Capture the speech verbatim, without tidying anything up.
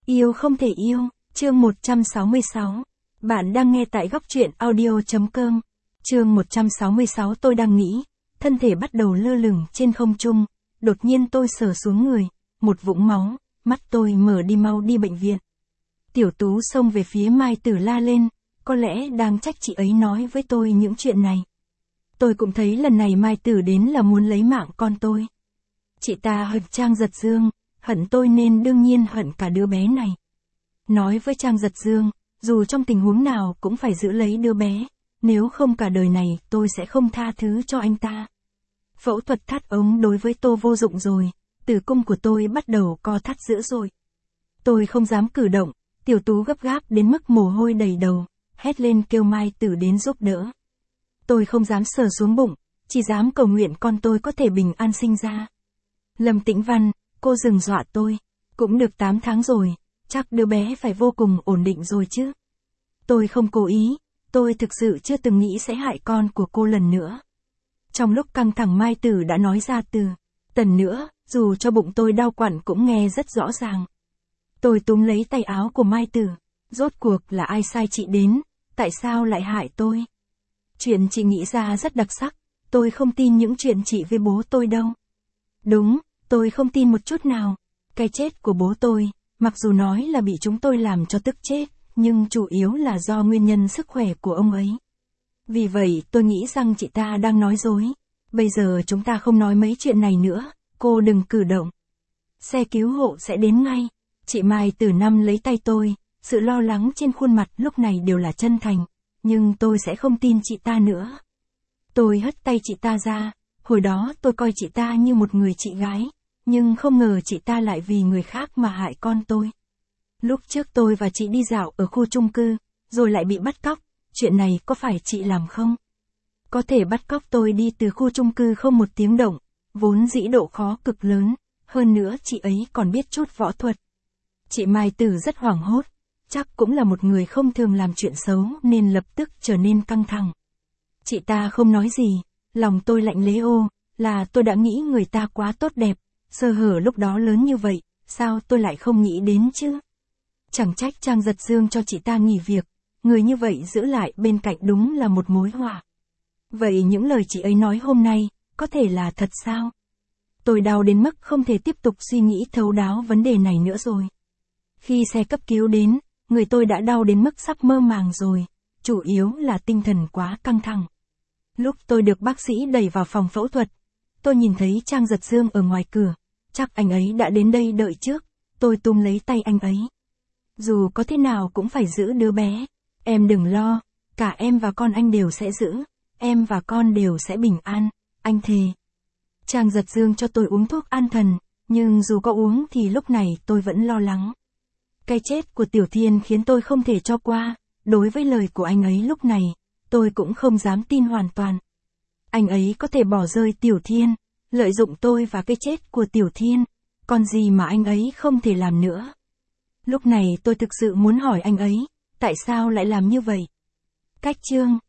Yêu không thể yêu, chương một trăm sáu mươi sáu. Bạn đang nghe tại góc truyện audio.com. Chương một trăm sáu mươi sáu. Tôi đang nghĩ, thân thể bắt đầu lơ lửng trên không trung, đột nhiên tôi sờ xuống người, một vũng máu, mắt tôi mở đi, mau đi bệnh viện. Tiểu Tú xông về phía Mai Tử la lên, có lẽ đang trách chị ấy nói với tôi những chuyện này. Tôi cũng thấy lần này Mai Tử đến là muốn lấy mạng con tôi. Chị ta hận Trang Giật Dương, hận tôi nên đương nhiên hận cả đứa bé này. Nói với Trang Giật Dương, dù trong tình huống nào cũng phải giữ lấy đứa bé, nếu không cả đời này tôi sẽ không tha thứ cho anh ta. Phẫu thuật thắt ống đối với tôi vô dụng rồi, tử cung của tôi bắt đầu co thắt dữ dội. Tôi không dám cử động, Tiểu Tú gấp gáp đến mức mồ hôi đầy đầu, hét lên kêu Mai Tử đến giúp đỡ. Tôi không dám sờ xuống bụng, chỉ dám cầu nguyện con tôi có thể bình an sinh ra. Lâm Tĩnh Văn, cô đừng dọa tôi, cũng được tám tháng rồi, chắc đứa bé phải vô cùng ổn định rồi chứ. Tôi không cố ý, tôi thực sự chưa từng nghĩ sẽ hại con của cô lần nữa. Trong lúc căng thẳng Mai Tử đã nói ra từ tần nữa, dù cho bụng tôi đau quặn cũng nghe rất rõ ràng. Tôi túm lấy tay áo của Mai Tử, rốt cuộc là ai sai chị đến, tại sao lại hại tôi? Chuyện chị nghĩ ra rất đặc sắc, tôi không tin những chuyện chị với bố tôi đâu. Đúng, tôi không tin một chút nào. Cái chết của bố tôi, mặc dù nói là bị chúng tôi làm cho tức chết, nhưng chủ yếu là do nguyên nhân sức khỏe của ông ấy. Vì vậy tôi nghĩ rằng chị ta đang nói dối. Bây giờ chúng ta không nói mấy chuyện này nữa, cô đừng cử động. Xe cứu hộ sẽ đến ngay. Chị Mai Tử nắm lấy tay tôi, sự lo lắng trên khuôn mặt lúc này đều là chân thành, nhưng tôi sẽ không tin chị ta nữa. Tôi hất tay chị ta ra, hồi đó tôi coi chị ta như một người chị gái, nhưng không ngờ chị ta lại vì người khác mà hại con tôi. Lúc trước tôi và chị đi dạo ở khu chung cư, rồi lại bị bắt cóc, chuyện này có phải chị làm không? Có thể bắt cóc tôi đi từ khu chung cư không một tiếng động, vốn dĩ độ khó cực lớn, hơn nữa chị ấy còn biết chút võ thuật. Chị Mai Tử rất hoảng hốt, chắc cũng là một người không thường làm chuyện xấu nên lập tức trở nên căng thẳng. Chị ta không nói gì, lòng tôi lạnh lẽo ô, là tôi đã nghĩ người ta quá tốt đẹp, sơ hở lúc đó lớn như vậy, sao tôi lại không nghĩ đến chứ? Chẳng trách Trang Giật Dương cho chị ta nghỉ việc, người như vậy giữ lại bên cạnh đúng là một mối họa. Vậy những lời chị ấy nói hôm nay, có thể là thật sao? Tôi đau đến mức không thể tiếp tục suy nghĩ thấu đáo vấn đề này nữa rồi. Khi xe cấp cứu đến, người tôi đã đau đến mức sắp mơ màng rồi, chủ yếu là tinh thần quá căng thẳng. Lúc tôi được bác sĩ đẩy vào phòng phẫu thuật, tôi nhìn thấy Trang Giật Dương ở ngoài cửa, chắc anh ấy đã đến đây đợi trước, tôi túm lấy tay anh ấy. Dù có thế nào cũng phải giữ đứa bé, em đừng lo, cả em và con anh đều sẽ giữ, em và con đều sẽ bình an, anh thề. Trang Giật Dương cho tôi uống thuốc an thần, nhưng dù có uống thì lúc này tôi vẫn lo lắng. Cái chết của Tiểu Thiên khiến tôi không thể cho qua, đối với lời của anh ấy lúc này, tôi cũng không dám tin hoàn toàn. Anh ấy có thể bỏ rơi Tiểu Thiên, lợi dụng tôi và cái chết của Tiểu Thiên, còn gì mà anh ấy không thể làm nữa. Lúc này tôi thực sự muốn hỏi anh ấy, tại sao lại làm như vậy? Cách chương